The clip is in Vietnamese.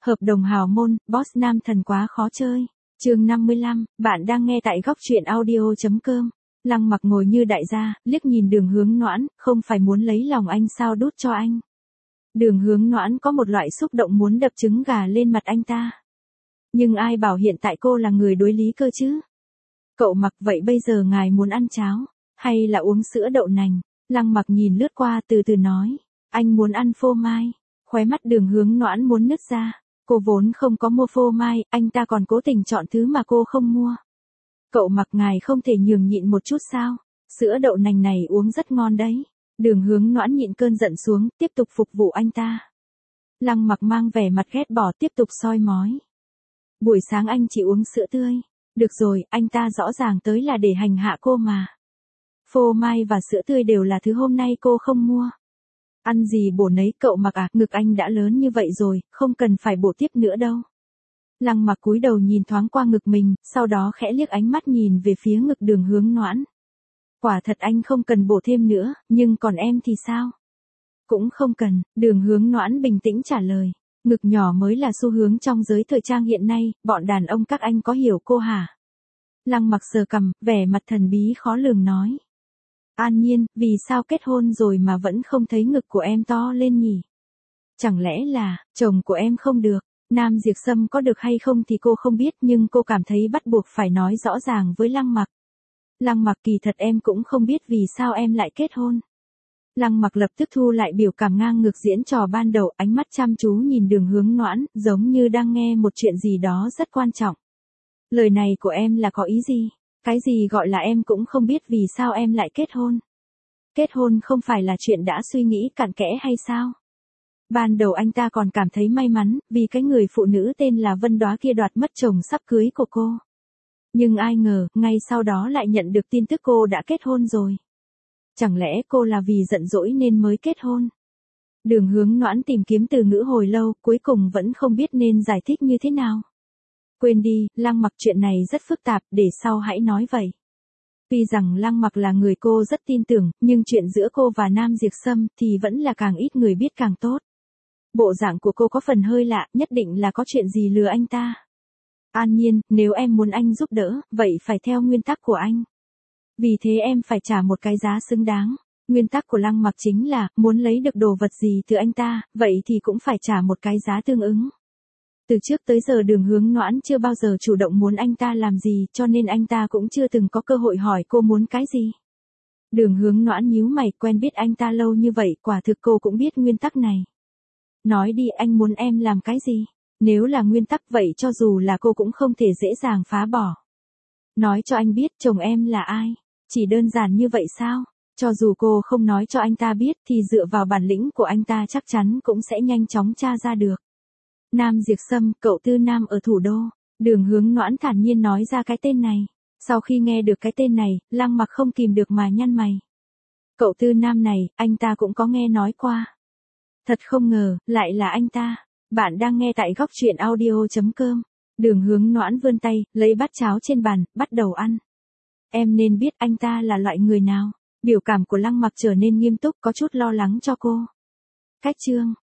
Hợp đồng hào môn, boss nam thần quá khó chơi. Chương 55, bạn đang nghe tại góc truyện audio.com. Lăng Mặc ngồi như đại gia, liếc nhìn Đường Hướng Noãn, không phải muốn lấy lòng anh sao đút cho anh. Đường Hướng Noãn có một loại xúc động muốn đập trứng gà lên mặt anh ta. Nhưng ai bảo hiện tại cô là người đối lý cơ chứ? Cậu Mặc, vậy bây giờ ngài muốn ăn cháo, hay là uống sữa đậu nành? Lăng Mặc nhìn lướt qua từ từ nói, anh muốn ăn phô mai. Khóe mắt Đường Hướng Noãn muốn nứt ra. Cô vốn không có mua phô mai, anh ta còn cố tình chọn thứ mà cô không mua. Cậu Mặc, ngài không thể nhường nhịn một chút sao? Sữa đậu nành này uống rất ngon đấy. Đường Hướng Noãn nhịn cơn giận xuống, tiếp tục phục vụ anh ta. Lăng Mặc mang vẻ mặt ghét bỏ tiếp tục soi mói. Buổi sáng anh chỉ uống sữa tươi. Được rồi, anh ta rõ ràng tới là để hành hạ cô mà. Phô mai và sữa tươi đều là thứ hôm nay cô không mua. Ăn gì bổ nấy, cậu Mặc à, ngực anh đã lớn như vậy rồi, không cần phải bổ tiếp nữa đâu. Lăng Mặc cúi đầu nhìn thoáng qua ngực mình, sau đó khẽ liếc ánh mắt nhìn về phía ngực Đường Hướng Noãn. Quả thật anh không cần bổ thêm nữa, nhưng còn em thì sao? Cũng không cần, Đường Hướng Noãn bình tĩnh trả lời. Ngực nhỏ mới là xu hướng trong giới thời trang hiện nay, bọn đàn ông các anh có hiểu cô hả? Lăng Mặc sờ cằm, vẻ mặt thần bí khó lường nói. An Nhiên, vì sao kết hôn rồi mà vẫn không thấy ngực của em to lên nhỉ? Chẳng lẽ là, chồng của em không được? Nam Diệp Sâm có được hay không thì cô không biết, nhưng cô cảm thấy bắt buộc phải nói rõ ràng với Lăng Mặc. Lăng Mặc, kỳ thật em cũng không biết vì sao em lại kết hôn. Lăng Mặc lập tức thu lại biểu cảm ngang ngược diễn trò ban đầu, ánh mắt chăm chú nhìn Đường Hướng Noãn, giống như đang nghe một chuyện gì đó rất quan trọng. Lời này của em là có ý gì? Cái gì gọi là em cũng không biết vì sao em lại kết hôn? Kết hôn không phải là chuyện đã suy nghĩ cặn kẽ hay sao? Ban đầu anh ta còn cảm thấy may mắn, vì cái người phụ nữ tên là Vân Đóa kia đoạt mất chồng sắp cưới của cô. Nhưng ai ngờ, ngay sau đó lại nhận được tin tức cô đã kết hôn rồi. Chẳng lẽ cô là vì giận dỗi nên mới kết hôn? Đường Hướng Noãn tìm kiếm từ ngữ hồi lâu, cuối cùng vẫn không biết nên giải thích như thế nào. Quên đi, Lăng Mặc, chuyện này rất phức tạp, để sau hãy nói vậy. Tuy rằng Lăng Mặc là người cô rất tin tưởng, nhưng chuyện giữa cô và Nam Diệp Sâm thì vẫn là càng ít người biết càng tốt. Bộ dạng của cô có phần hơi lạ, nhất định là có chuyện gì lừa anh ta. An Nhiên, nếu em muốn anh giúp đỡ, vậy phải theo nguyên tắc của anh. Vì thế em phải trả một cái giá xứng đáng. Nguyên tắc của Lăng Mặc chính là, muốn lấy được đồ vật gì từ anh ta, vậy thì cũng phải trả một cái giá tương ứng. Từ trước tới giờ Đường Hướng Noãn chưa bao giờ chủ động muốn anh ta làm gì, cho nên anh ta cũng chưa từng có cơ hội hỏi cô muốn cái gì. Đường Hướng Noãn nhíu mày, quen biết anh ta lâu như vậy, quả thực cô cũng biết nguyên tắc này. Nói đi, anh muốn em làm cái gì? Nếu là nguyên tắc vậy cho dù là cô cũng không thể dễ dàng phá bỏ. Nói cho anh biết chồng em là ai? Chỉ đơn giản như vậy sao? Cho dù cô không nói cho anh ta biết thì dựa vào bản lĩnh của anh ta chắc chắn cũng sẽ nhanh chóng tra ra được. Nam Diệp Sâm, cậu Tư Nam ở thủ đô. Đường Hướng Noãn thản nhiên nói ra cái tên này. Sau khi nghe được cái tên này, Lăng Mặc không kìm được mà nhăn mày. Cậu Tư Nam này, anh ta cũng có nghe nói qua. Thật không ngờ, lại là anh ta. Bạn đang nghe tại góc truyện audio.com. Đường Hướng Noãn vươn tay, lấy bát cháo trên bàn, bắt đầu ăn. Em nên biết anh ta là loại người nào. Biểu cảm của Lăng Mặc trở nên nghiêm túc, có chút lo lắng cho cô. Cách chương.